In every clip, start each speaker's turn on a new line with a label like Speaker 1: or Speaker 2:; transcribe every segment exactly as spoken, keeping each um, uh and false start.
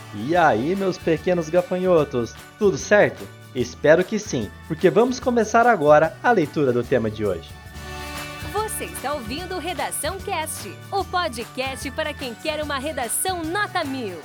Speaker 1: E aí, meus pequenos gafanhotos, tudo certo? Espero que sim, porque vamos começar agora a leitura do tema de hoje.
Speaker 2: Você está ouvindo o Redação Cast, o podcast para quem quer uma redação nota mil.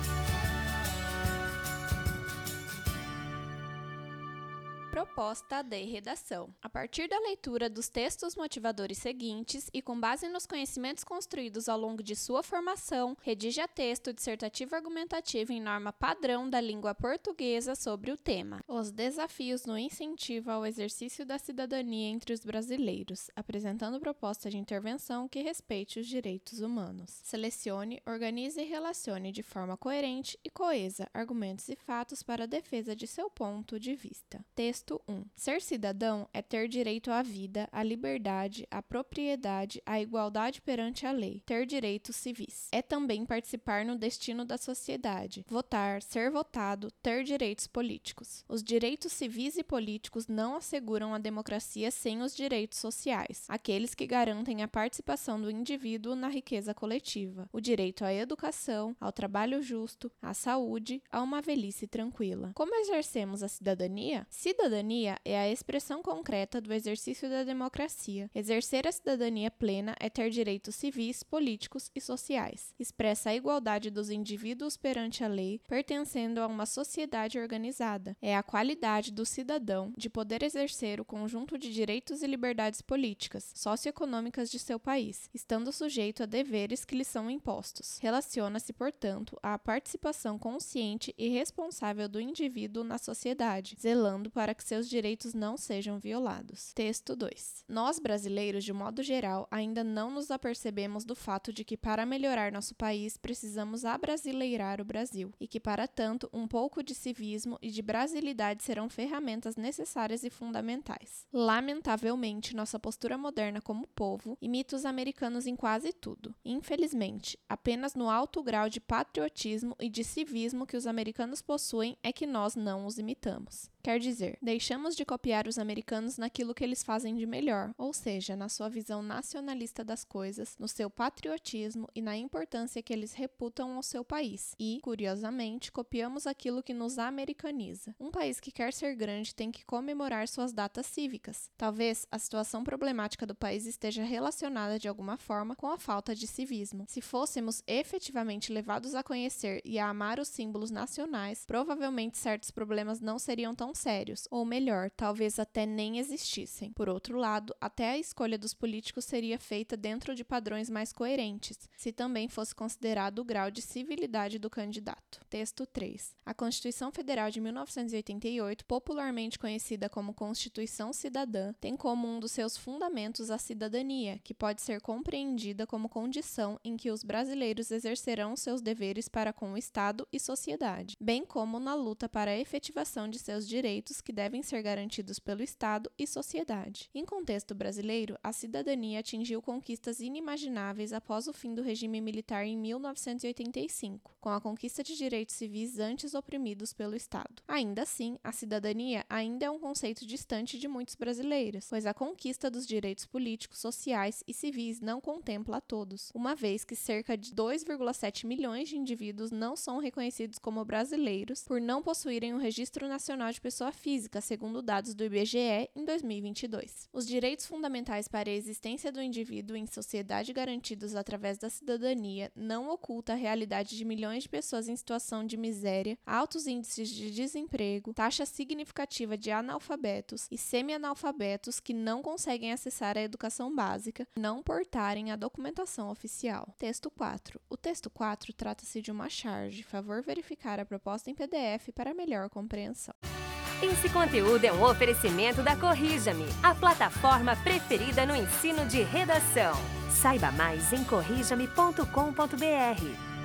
Speaker 3: Proposta de redação. A partir da leitura dos textos motivadores seguintes e com base nos conhecimentos construídos ao longo de sua formação, redija texto dissertativo argumentativo em norma padrão da língua portuguesa sobre o tema. Os desafios no incentivo ao exercício da cidadania entre os brasileiros, apresentando proposta de intervenção que respeite os direitos humanos. Selecione, organize e relacione de forma coerente e coesa argumentos e fatos para a defesa de seu ponto de vista. Texto um. Ser cidadão é ter direito à vida, à liberdade, à propriedade, à igualdade perante a lei, ter direitos civis. É também participar no destino da sociedade, votar, ser votado, ter direitos políticos. Os direitos civis e políticos não asseguram a democracia sem os direitos sociais, aqueles que garantem a participação do indivíduo na riqueza coletiva, o direito à educação, ao trabalho justo, à saúde, a uma velhice tranquila. Como exercemos a cidadania? Cidadania Cidadania é a expressão concreta do exercício da democracia. Exercer a cidadania plena é ter direitos civis, políticos e sociais. Expressa a igualdade dos indivíduos perante a lei, pertencendo a uma sociedade organizada. É a qualidade do cidadão de poder exercer o conjunto de direitos e liberdades políticas, socioeconômicas de seu país, estando sujeito a deveres que lhe são impostos. Relaciona-se, portanto, à participação consciente e responsável do indivíduo na sociedade, zelando para que seus direitos não sejam violados. Texto dois. Nós, brasileiros, de modo geral, ainda não nos apercebemos do fato de que, para melhorar nosso país, precisamos abrasileirar o Brasil, e que, para tanto, um pouco de civismo e de brasilidade serão ferramentas necessárias e fundamentais. Lamentavelmente, nossa postura moderna como povo imita os americanos em quase tudo. Infelizmente, apenas no alto grau de patriotismo e de civismo que os americanos possuem é que nós não os imitamos. Quer dizer, deixamos de copiar os americanos naquilo que eles fazem de melhor, ou seja, na sua visão nacionalista das coisas, no seu patriotismo e na importância que eles reputam ao seu país. E, curiosamente, copiamos aquilo que nos americaniza. Um país que quer ser grande tem que comemorar suas datas cívicas. Talvez a situação problemática do país esteja relacionada de alguma forma com a falta de civismo. Se fôssemos efetivamente levados a conhecer e a amar os símbolos nacionais, provavelmente certos problemas não seriam tão sérios, ou melhor, talvez até nem existissem. Por outro lado, até a escolha dos políticos seria feita dentro de padrões mais coerentes, se também fosse considerado o grau de civilidade do candidato. Texto três. A Constituição Federal de mil novecentos e oitenta e oito, popularmente conhecida como Constituição Cidadã, tem como um dos seus fundamentos a cidadania, que pode ser compreendida como condição em que os brasileiros exercerão seus deveres para com o Estado e sociedade, bem como na luta para a efetivação de seus direitos direitos que devem ser garantidos pelo Estado e sociedade. Em contexto brasileiro, a cidadania atingiu conquistas inimagináveis após o fim do regime militar em mil novecentos e oitenta e cinco, com a conquista de direitos civis antes oprimidos pelo Estado. Ainda assim, a cidadania ainda é um conceito distante de muitos brasileiros, pois a conquista dos direitos políticos, sociais e civis não contempla a todos, uma vez que cerca de dois vírgula sete milhões de indivíduos não são reconhecidos como brasileiros por não possuírem o Registro Nacional de Pessoa Física, segundo dados do I B G E em dois mil e vinte e dois. Os direitos fundamentais para a existência do indivíduo em sociedade garantidos através da cidadania não oculta a realidade de milhões de pessoas em situação de miséria, altos índices de desemprego, taxa significativa de analfabetos e semi-analfabetos que não conseguem acessar a educação básica e não portarem a documentação oficial. Texto quatro. O texto quatro trata-se de uma charge. Favor verificar a proposta em P D F para melhor compreensão.
Speaker 2: Esse conteúdo é um oferecimento da Corrija-me, a plataforma preferida no ensino de redação. Saiba mais em corrija me ponto com ponto br.